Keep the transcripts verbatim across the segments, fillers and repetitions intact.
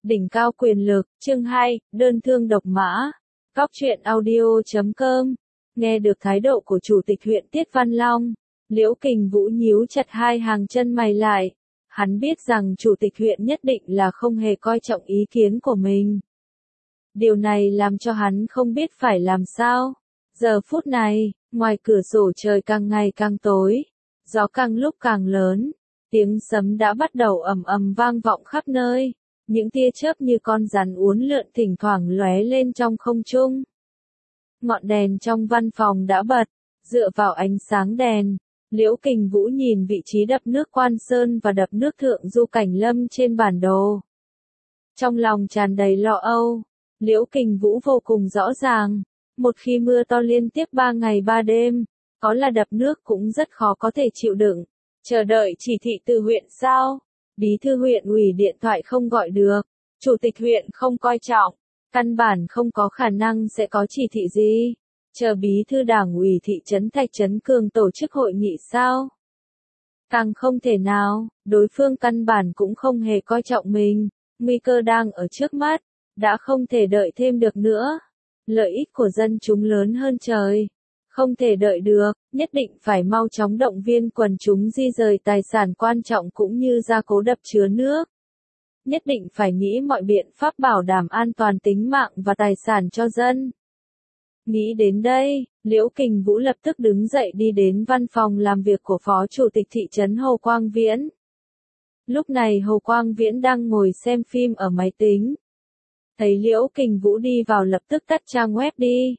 Đỉnh cao quyền lực, chương hai, đơn thương độc mã. Góc truyện audio chấm com. Nghe được thái độ của Chủ tịch huyện Tiết Văn Long, Liễu Kình Vũ nhíu chặt hai hàng chân mày lại. Hắn biết rằng Chủ tịch huyện nhất định là không hề coi trọng ý kiến của mình. Điều này làm cho hắn không biết phải làm sao. Giờ phút này, ngoài cửa sổ trời càng ngày càng tối, gió càng lúc càng lớn, tiếng sấm đã bắt đầu ầm ầm vang vọng khắp nơi. Những tia chớp như con rắn uốn lượn thỉnh thoảng lóe lên trong không trung. Ngọn đèn trong văn phòng đã bật, dựa vào ánh sáng đèn, Liễu Kình Vũ nhìn vị trí đập nước Quan Sơn và đập nước Thượng Du Cảnh Lâm trên bản đồ. Trong lòng tràn đầy lo âu, Liễu Kình Vũ vô cùng rõ ràng, một khi mưa to liên tiếp ba ngày ba đêm, có là đập nước cũng rất khó có thể chịu đựng. Chờ đợi chỉ thị từ huyện sao? Bí thư huyện ủy điện thoại không gọi được, chủ tịch huyện không coi trọng, căn bản không có khả năng sẽ có chỉ thị gì. Chờ bí thư đảng ủy thị trấn Thạch Trấn Cường tổ chức hội nghị sao? Càng không thể nào, đối phương căn bản cũng không hề coi trọng mình, nguy cơ đang ở trước mắt, đã không thể đợi thêm được nữa. Lợi ích của dân chúng lớn hơn trời. Không thể đợi được, nhất định phải mau chóng động viên quần chúng di rời tài sản quan trọng cũng như gia cố đập chứa nước. Nhất định phải nghĩ mọi biện pháp bảo đảm an toàn tính mạng và tài sản cho dân. Nghĩ đến đây, Liễu Kình Vũ lập tức đứng dậy đi đến văn phòng làm việc của Phó Chủ tịch thị trấn Hồ Quang Viễn. Lúc này Hồ Quang Viễn đang ngồi xem phim ở máy tính. Thấy Liễu Kình Vũ đi vào lập tức tắt trang web đi.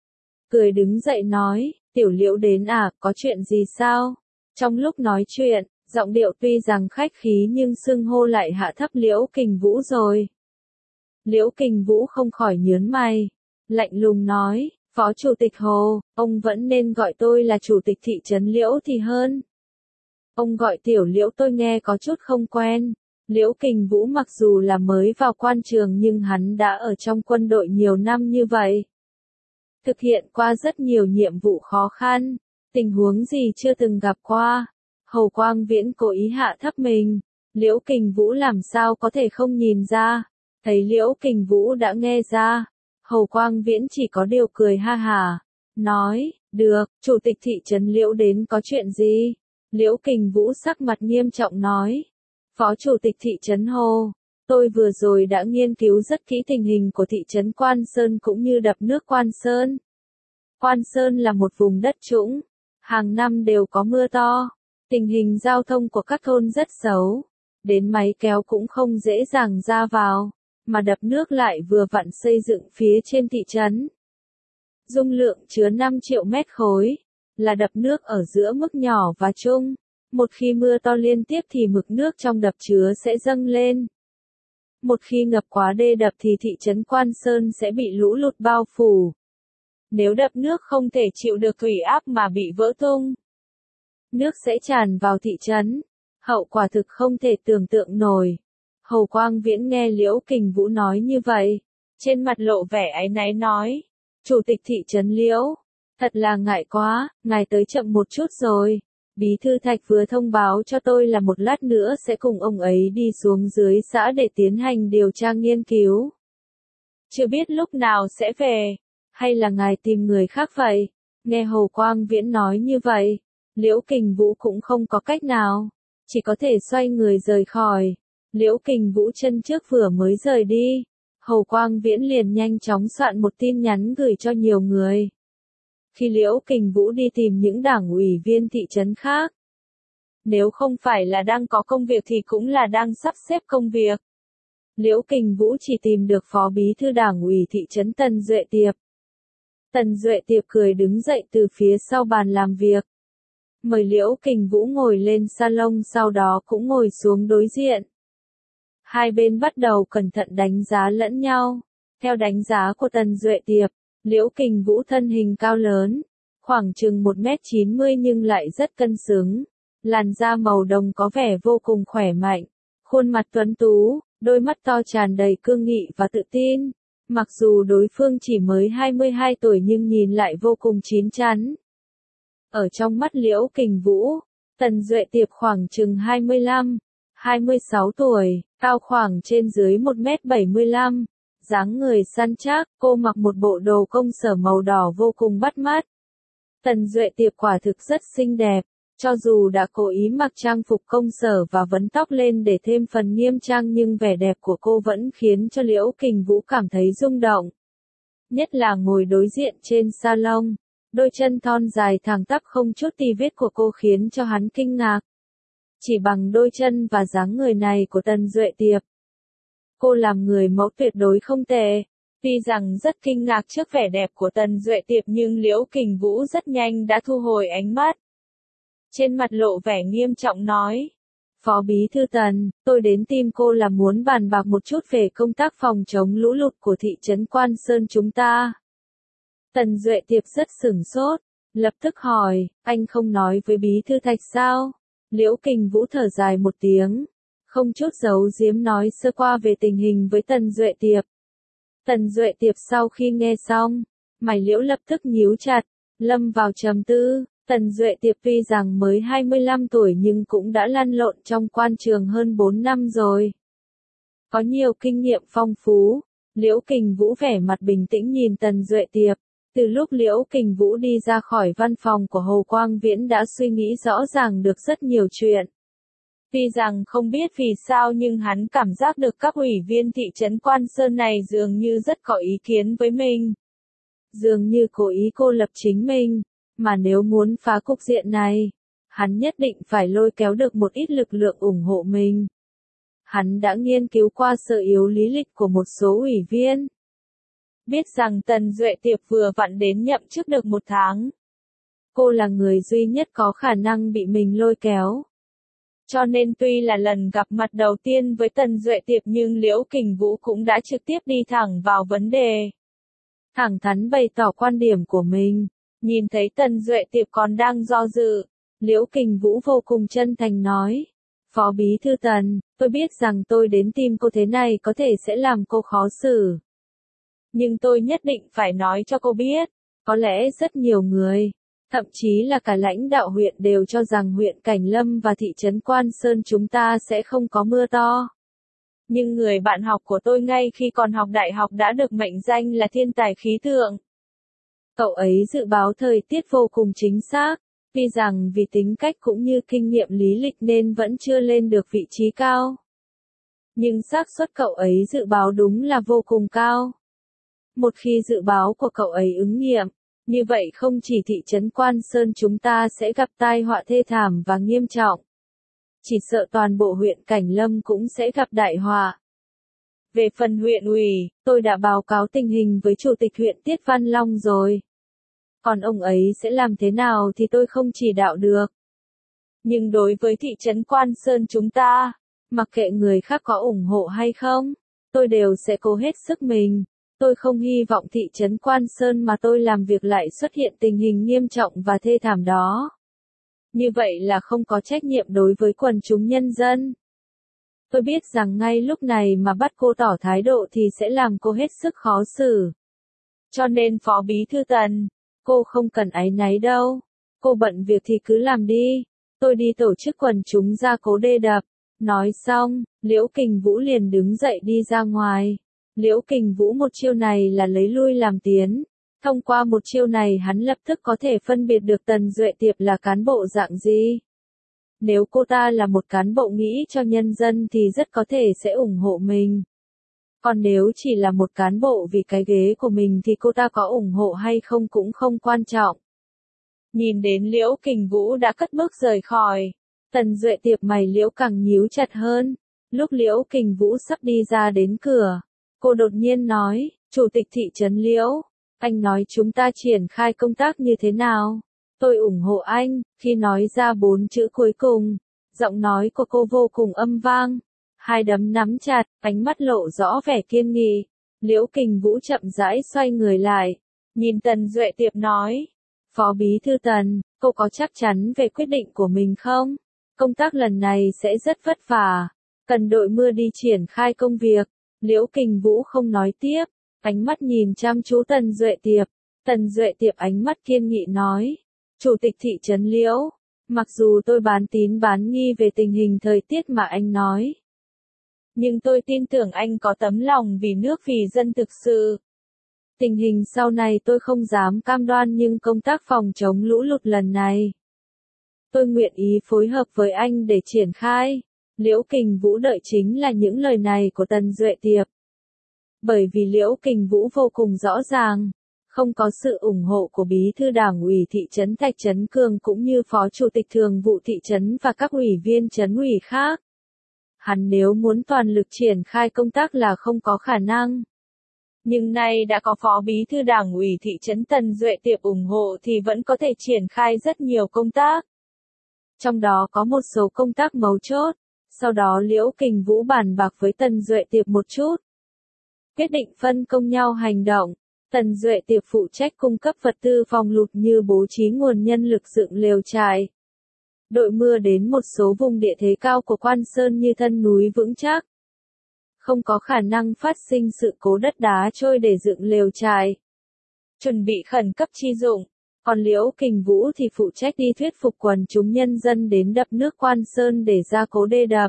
Cười đứng dậy nói, Tiểu Liễu đến à, có chuyện gì sao? Trong lúc nói chuyện, giọng điệu tuy rằng khách khí nhưng xưng hô lại hạ thấp Liễu Kình Vũ rồi. Liễu Kình Vũ không khỏi nhớn mày, lạnh lùng nói, Phó Chủ tịch Hồ, ông vẫn nên gọi tôi là Chủ tịch thị trấn Liễu thì hơn. Ông gọi Tiểu Liễu tôi nghe có chút không quen. Liễu Kình Vũ mặc dù là mới vào quan trường nhưng hắn đã ở trong quân đội nhiều năm như vậy. Thực hiện qua rất nhiều nhiệm vụ khó khăn, tình huống gì chưa từng gặp qua. Hồ Quang Viễn cố ý hạ thấp mình, Liễu Kình Vũ làm sao có thể không nhìn ra. Thấy Liễu Kình Vũ đã nghe ra, Hồ Quang Viễn chỉ có điều cười ha hả, nói, được, Chủ tịch thị trấn Liễu đến có chuyện gì? Liễu Kình Vũ sắc mặt nghiêm trọng nói, Phó Chủ tịch thị trấn Hồ, tôi vừa rồi đã nghiên cứu rất kỹ tình hình của thị trấn Quan Sơn cũng như đập nước Quan Sơn. Quan Sơn là một vùng đất trũng, hàng năm đều có mưa to, tình hình giao thông của các thôn rất xấu, đến máy kéo cũng không dễ dàng ra vào, mà đập nước lại vừa vặn xây dựng phía trên thị trấn. Dung lượng chứa năm triệu mét khối, là đập nước ở giữa mức nhỏ và trung. Một khi mưa to liên tiếp thì mực nước trong đập chứa sẽ dâng lên. Một khi ngập quá đê đập thì thị trấn Quan Sơn sẽ bị lũ lụt bao phủ. Nếu đập nước không thể chịu được thủy áp mà bị vỡ tung, nước sẽ tràn vào thị trấn, hậu quả thực không thể tưởng tượng nổi. Hồ Quang Viễn nghe Liễu Kình Vũ nói như vậy, trên mặt lộ vẻ áy náy nói, Chủ tịch thị trấn Liễu, thật là ngại quá, ngài tới chậm một chút rồi. Bí thư Thạch vừa thông báo cho tôi là một lát nữa sẽ cùng ông ấy đi xuống dưới xã để tiến hành điều tra nghiên cứu. Chưa biết lúc nào sẽ về, hay là ngài tìm người khác vậy? Nghe Hồ Quang Viễn nói như vậy, Liễu Kình Vũ cũng không có cách nào, chỉ có thể xoay người rời khỏi. Liễu Kình Vũ chân trước vừa mới rời đi, Hồ Quang Viễn liền nhanh chóng soạn một tin nhắn gửi cho nhiều người. Khi Liễu Kình Vũ đi tìm những đảng ủy viên thị trấn khác, nếu không phải là đang có công việc thì cũng là đang sắp xếp công việc. Liễu Kình Vũ chỉ tìm được Phó Bí thư Đảng ủy thị trấn Tần Duệ Tiệp. Tần Duệ Tiệp cười đứng dậy từ phía sau bàn làm việc, mời Liễu Kình Vũ ngồi lên salon, sau đó cũng ngồi xuống đối diện. Hai bên bắt đầu cẩn thận đánh giá lẫn nhau. Theo đánh giá của Tần Duệ Tiệp, Liễu Kình Vũ thân hình cao lớn, khoảng chừng một mét chín mươi nhưng lại rất cân xứng, làn da màu đồng có vẻ vô cùng khỏe mạnh, khuôn mặt tuấn tú, đôi mắt to tràn đầy cương nghị và tự tin. Mặc dù đối phương chỉ mới hai mươi hai tuổi nhưng nhìn lại vô cùng chín chắn. Ở trong mắt Liễu Kình Vũ, Tần Duệ Tiệp khoảng chừng hai mươi lăm, hai mươi sáu tuổi, cao khoảng trên dưới một mét bảy mươi lăm, dáng người săn chắc, cô mặc một bộ đồ công sở màu đỏ vô cùng bắt mắt. Tần Duệ Tiệp quả thực rất xinh đẹp, cho dù đã cố ý mặc trang phục công sở và vấn tóc lên để thêm phần nghiêm trang nhưng vẻ đẹp của cô vẫn khiến cho Liễu Kình Vũ cảm thấy rung động. Nhất là ngồi đối diện trên salon, đôi chân thon dài thẳng tắp không chút tì vết của cô khiến cho hắn kinh ngạc. Chỉ bằng đôi chân và dáng người này của Tần Duệ Tiệp, cô làm người mẫu tuyệt đối không tệ. Tuy rằng rất kinh ngạc trước vẻ đẹp của Tần Duệ Tiệp nhưng Liễu Kình Vũ rất nhanh đã thu hồi ánh mắt. Trên mặt lộ vẻ nghiêm trọng nói, Phó Bí Thư Tần, tôi đến tìm cô là muốn bàn bạc một chút về công tác phòng chống lũ lụt của thị trấn Quan Sơn chúng ta. Tần Duệ Tiệp rất sửng sốt, lập tức hỏi, anh không nói với Bí Thư Thạch sao? Liễu Kình Vũ thở dài một tiếng, không chút giấu giếm nói sơ qua về tình hình với Tần Duệ Tiệp. Tần Duệ Tiệp sau khi nghe xong, mày Liễu lập tức nhíu chặt, lâm vào trầm tư. Tần Duệ Tiệp tuy rằng mới hai mươi lăm tuổi nhưng cũng đã lăn lộn trong quan trường hơn bốn năm rồi. Có nhiều kinh nghiệm phong phú, Liễu Kình Vũ vẻ mặt bình tĩnh nhìn Tần Duệ Tiệp. Từ lúc Liễu Kình Vũ đi ra khỏi văn phòng của Hồ Quang Viễn đã suy nghĩ rõ ràng được rất nhiều chuyện. Tuy rằng không biết vì sao nhưng hắn cảm giác được các ủy viên thị trấn Quan Sơn này dường như rất có ý kiến với mình. Dường như cố ý cô lập chính mình. Mà nếu muốn phá cục diện này, hắn nhất định phải lôi kéo được một ít lực lượng ủng hộ mình. Hắn đã nghiên cứu qua sở yếu lý lịch của một số ủy viên. Biết rằng Tần Duệ Tiệp vừa vặn đến nhậm chức được một tháng. Cô là người duy nhất có khả năng bị mình lôi kéo. Cho nên tuy là lần gặp mặt đầu tiên với Tần Duệ Tiệp nhưng Liễu Kình Vũ cũng đã trực tiếp đi thẳng vào vấn đề. Thẳng thắn bày tỏ quan điểm của mình. Nhìn thấy Tần Duệ Tiệp còn đang do dự, Liễu Kình Vũ vô cùng chân thành nói, Phó Bí Thư Tần, tôi biết rằng tôi đến tìm cô thế này có thể sẽ làm cô khó xử. Nhưng tôi nhất định phải nói cho cô biết, có lẽ rất nhiều người, thậm chí là cả lãnh đạo huyện đều cho rằng huyện Cảnh Lâm và thị trấn Quan Sơn chúng ta sẽ không có mưa to. Nhưng người bạn học của tôi ngay khi còn học đại học đã được mệnh danh là thiên tài khí tượng. Cậu ấy dự báo thời tiết vô cùng chính xác, tuy rằng vì tính cách cũng như kinh nghiệm lý lịch nên vẫn chưa lên được vị trí cao. Nhưng xác suất cậu ấy dự báo đúng là vô cùng cao. Một khi dự báo của cậu ấy ứng nghiệm, như vậy không chỉ thị trấn Quan Sơn chúng ta sẽ gặp tai họa thê thảm và nghiêm trọng. Chỉ sợ toàn bộ huyện Cảnh Lâm cũng sẽ gặp đại họa. Về phần huyện ủy, tôi đã báo cáo tình hình với Chủ tịch huyện Tiết Văn Long rồi. Còn ông ấy sẽ làm thế nào thì tôi không chỉ đạo được. Nhưng đối với thị trấn Quan Sơn chúng ta, mặc kệ người khác có ủng hộ hay không, tôi đều sẽ cố hết sức mình. Tôi không hy vọng thị trấn Quan Sơn mà tôi làm việc lại xuất hiện tình hình nghiêm trọng và thê thảm đó. Như vậy là không có trách nhiệm đối với quần chúng nhân dân. Tôi biết rằng ngay lúc này mà bắt cô tỏ thái độ thì sẽ làm cô hết sức khó xử. Cho nên Phó Bí Thư Tần, cô không cần áy náy đâu. Cô bận việc thì cứ làm đi. Tôi đi tổ chức quần chúng ra cố đê đập. Nói xong, Liễu Kình Vũ liền đứng dậy đi ra ngoài. Liễu Kình Vũ một chiêu này là lấy lui làm tiến. Thông qua một chiêu này hắn lập tức có thể phân biệt được Tần Duệ Tiệp là cán bộ dạng gì. Nếu cô ta là một cán bộ nghĩ cho nhân dân thì rất có thể sẽ ủng hộ mình. Còn nếu chỉ là một cán bộ vì cái ghế của mình thì cô ta có ủng hộ hay không cũng không quan trọng. Nhìn đến Liễu Kình Vũ đã cất bước rời khỏi, Tần Duệ Tiệp mày Liễu càng nhíu chặt hơn. Lúc Liễu Kình Vũ sắp đi ra đến cửa, cô đột nhiên nói, Chủ tịch thị trấn Liễu, anh nói chúng ta triển khai công tác như thế nào? Tôi ủng hộ anh. Khi nói ra bốn chữ cuối cùng, giọng nói của cô vô cùng âm vang. Hai đấm nắm chặt, ánh mắt lộ rõ vẻ kiên nghị. Liễu Kình Vũ chậm rãi xoay người lại, nhìn Tần Duệ Tiệp nói, Phó Bí Thư Tần, cô có chắc chắn về quyết định của mình không? Công tác lần này sẽ rất vất vả, cần đội mưa đi triển khai công việc. Liễu Kình Vũ không nói tiếp, ánh mắt nhìn chăm chú Tần Duệ Tiệp. Tần Duệ Tiệp ánh mắt kiên nghị nói, Chủ tịch thị trấn Liễu, Mặc dù tôi bán tín bán nghi về tình hình thời tiết mà anh nói, nhưng tôi tin tưởng anh có tấm lòng vì nước vì dân thực sự. Tình hình sau này tôi không dám cam đoan nhưng công tác phòng chống lũ lụt lần này, tôi nguyện ý phối hợp với anh để triển khai. Liễu Kình Vũ đợi chính là những lời này của Tần Duệ Tiệp. Bởi vì Liễu Kình Vũ vô cùng rõ ràng, không có sự ủng hộ của bí thư đảng ủy thị trấn Thạch Trấn Cường cũng như phó chủ tịch thường vụ thị trấn và các ủy viên trấn ủy khác, hắn nếu muốn toàn lực triển khai công tác là không có khả năng. Nhưng nay đã có phó bí thư đảng ủy thị trấn Tần Duệ Tiệp ủng hộ thì vẫn có thể triển khai rất nhiều công tác. Trong đó có một số công tác mấu chốt, sau đó Liễu Kình Vũ bàn bạc với Tần Duệ Tiệp một chút. Quyết định phân công nhau hành động, Tần Duệ Tiệp phụ trách cung cấp vật tư phòng lụt như bố trí nguồn nhân lực dựng lều trại, đội mưa đến một số vùng địa thế cao của Quan Sơn như thân núi vững chắc, không có khả năng phát sinh sự cố đất đá trôi để dựng lều trại, chuẩn bị khẩn cấp chi dụng. Còn Liễu Kình Vũ thì phụ trách đi thuyết phục quần chúng nhân dân đến đập nước Quan Sơn để gia cố đê đập.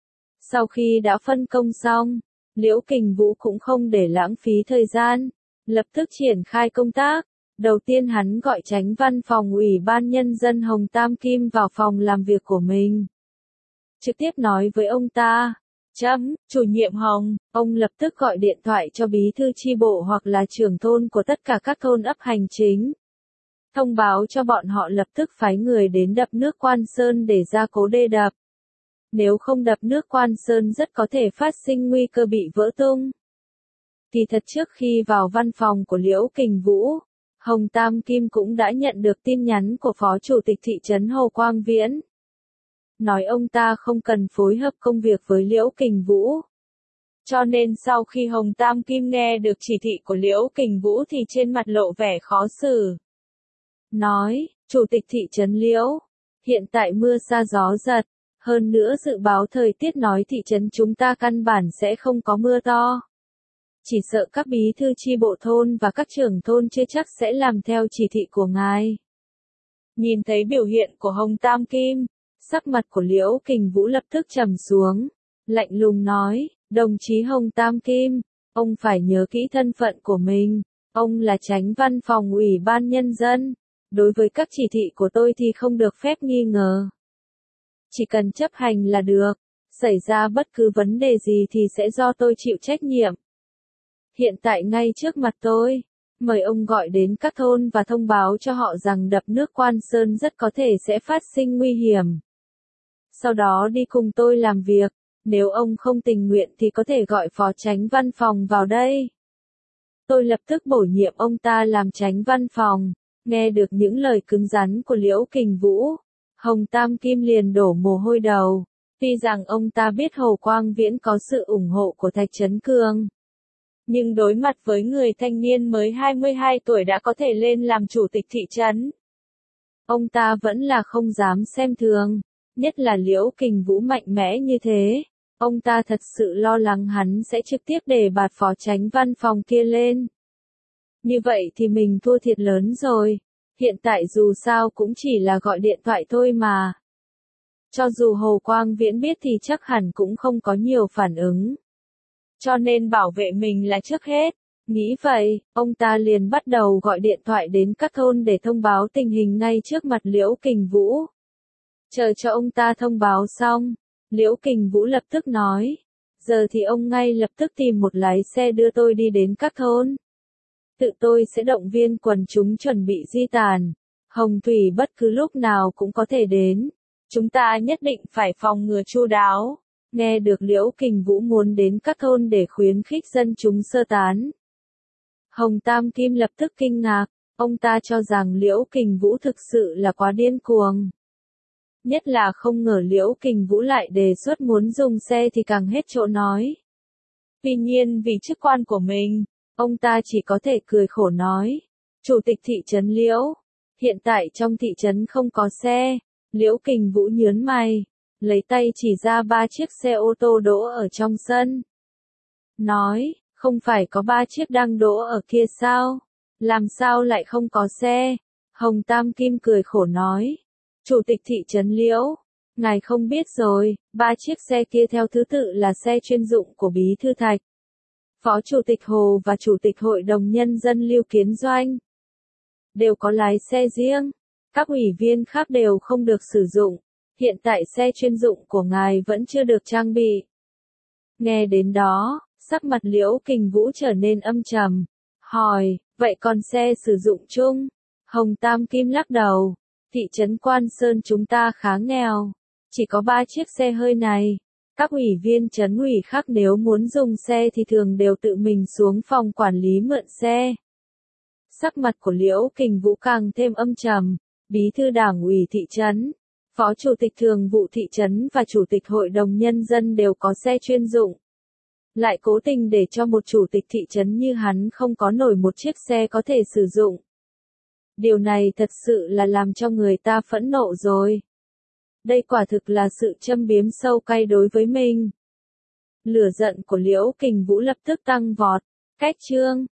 Sau khi đã phân công xong, Liễu Kình Vũ cũng không để lãng phí thời gian, lập tức triển khai công tác. Đầu tiên hắn gọi Chánh Văn phòng Ủy ban Nhân dân Hồng Tam Kim vào phòng làm việc của mình. Trực tiếp nói với ông ta, chấm, chủ nhiệm Hồng, ông lập tức gọi điện thoại cho bí thư chi bộ hoặc là trưởng thôn của tất cả các thôn ấp hành chính. Thông báo cho bọn họ lập tức phái người đến đập nước Quan Sơn để gia cố đê đập. Nếu không đập nước Quan Sơn rất có thể phát sinh nguy cơ bị vỡ tung. Thì thật trước khi vào văn phòng của Liễu Kình Vũ, Hồng Tam Kim cũng đã nhận được tin nhắn của Phó Chủ tịch thị trấn Hồ Quang Viễn. Nói ông ta không cần phối hợp công việc với Liễu Kình Vũ. Cho nên sau khi Hồng Tam Kim nghe được chỉ thị của Liễu Kình Vũ thì trên mặt lộ vẻ khó xử. Nói, Chủ tịch thị trấn Liễu, hiện tại mưa sa gió giật, hơn nữa dự báo thời tiết nói thị trấn chúng ta căn bản sẽ không có mưa to. Chỉ sợ các bí thư chi bộ thôn và các trưởng thôn chưa chắc sẽ làm theo chỉ thị của ngài. Nhìn thấy biểu hiện của Hồng Tam Kim, sắc mặt của Liễu Kình Vũ lập tức trầm xuống, lạnh lùng nói, đồng chí Hồng Tam Kim, ông phải nhớ kỹ thân phận của mình, ông là Chánh Văn phòng Ủy ban Nhân dân. Đối với các chỉ thị của tôi thì không được phép nghi ngờ. Chỉ cần chấp hành là được, xảy ra bất cứ vấn đề gì thì sẽ do tôi chịu trách nhiệm. Hiện tại ngay trước mặt tôi, mời ông gọi đến các thôn và thông báo cho họ rằng đập nước Quan Sơn rất có thể sẽ phát sinh nguy hiểm. Sau đó đi cùng tôi làm việc, nếu ông không tình nguyện thì có thể gọi phó chánh văn phòng vào đây. Tôi lập tức bổ nhiệm ông ta làm chánh văn phòng. Nghe được những lời cứng rắn của Liễu Kình Vũ, Hồng Tam Kim liền đổ mồ hôi đầu. Tuy rằng ông ta biết Hồ Quang Viễn có sự ủng hộ của Thạch Trấn Cường, nhưng đối mặt với người thanh niên mới hai mươi hai tuổi đã có thể lên làm chủ tịch thị trấn, ông ta vẫn là không dám xem thường, nhất là Liễu Kình Vũ mạnh mẽ như thế. Ông ta thật sự lo lắng hắn sẽ trực tiếp đề bạt phó chánh văn phòng kia lên. Như vậy thì mình thua thiệt lớn rồi, hiện tại dù sao cũng chỉ là gọi điện thoại thôi mà. Cho dù Hồ Quang Viễn biết thì chắc hẳn cũng không có nhiều phản ứng. Cho nên bảo vệ mình là trước hết. Nghĩ vậy, ông ta liền bắt đầu gọi điện thoại đến các thôn để thông báo tình hình ngay trước mặt Liễu Kình Vũ. Chờ cho ông ta thông báo xong, Liễu Kình Vũ lập tức nói, giờ thì ông ngay lập tức tìm một lái xe đưa tôi đi đến các thôn. Tự tôi sẽ động viên quần chúng chuẩn bị di tản. Hồng Thủy bất cứ lúc nào cũng có thể đến. Chúng ta nhất định phải phòng ngừa chu đáo. Nghe được Liễu Kình Vũ muốn đến các thôn để khuyến khích dân chúng sơ tán, Hồng Tam Kim lập tức kinh ngạc. Ông ta cho rằng Liễu Kình Vũ thực sự là quá điên cuồng. Nhất là không ngờ Liễu Kình Vũ lại đề xuất muốn dùng xe thì càng hết chỗ nói. Tuy nhiên vì chức quan của mình, ông ta chỉ có thể cười khổ nói, Chủ tịch thị trấn Liễu, hiện tại trong thị trấn không có xe. Liễu Kình Vũ nhướng mày, lấy tay chỉ ra ba chiếc xe ô tô đỗ ở trong sân. Nói, không phải có ba chiếc đang đỗ ở kia sao? Làm sao lại không có xe? Hồng Tam Kim cười khổ nói, Chủ tịch thị trấn Liễu, ngài không biết rồi, ba chiếc xe kia theo thứ tự là xe chuyên dụng của Bí thư Thạch, Phó Chủ tịch Hồ và Chủ tịch Hội đồng Nhân dân Lưu Kiến Doanh. Đều có lái xe riêng. Các ủy viên khác đều không được sử dụng. Hiện tại xe chuyên dụng của ngài vẫn chưa được trang bị. Nghe đến đó, sắc mặt Liễu Kình Vũ trở nên âm trầm. Hỏi, vậy còn xe sử dụng chung? Hồng Tam Kim lắc đầu. Thị trấn Quan Sơn chúng ta khá nghèo. Chỉ có ba chiếc xe hơi này. Các ủy viên trấn ủy khác nếu muốn dùng xe thì thường đều tự mình xuống phòng quản lý mượn xe. Sắc mặt của Liễu Kình Vũ càng thêm âm trầm. Bí thư đảng ủy thị trấn, Phó Chủ tịch Thường vụ thị trấn và Chủ tịch Hội đồng Nhân dân đều có xe chuyên dụng. Lại cố tình để cho một chủ tịch thị trấn như hắn không có nổi một chiếc xe có thể sử dụng. Điều này thật sự là làm cho người ta phẫn nộ rồi. Đây quả thực là sự châm biếm sâu cay đối với mình. Lửa giận của Liễu Kình Vũ lập tức tăng vọt. Cách chương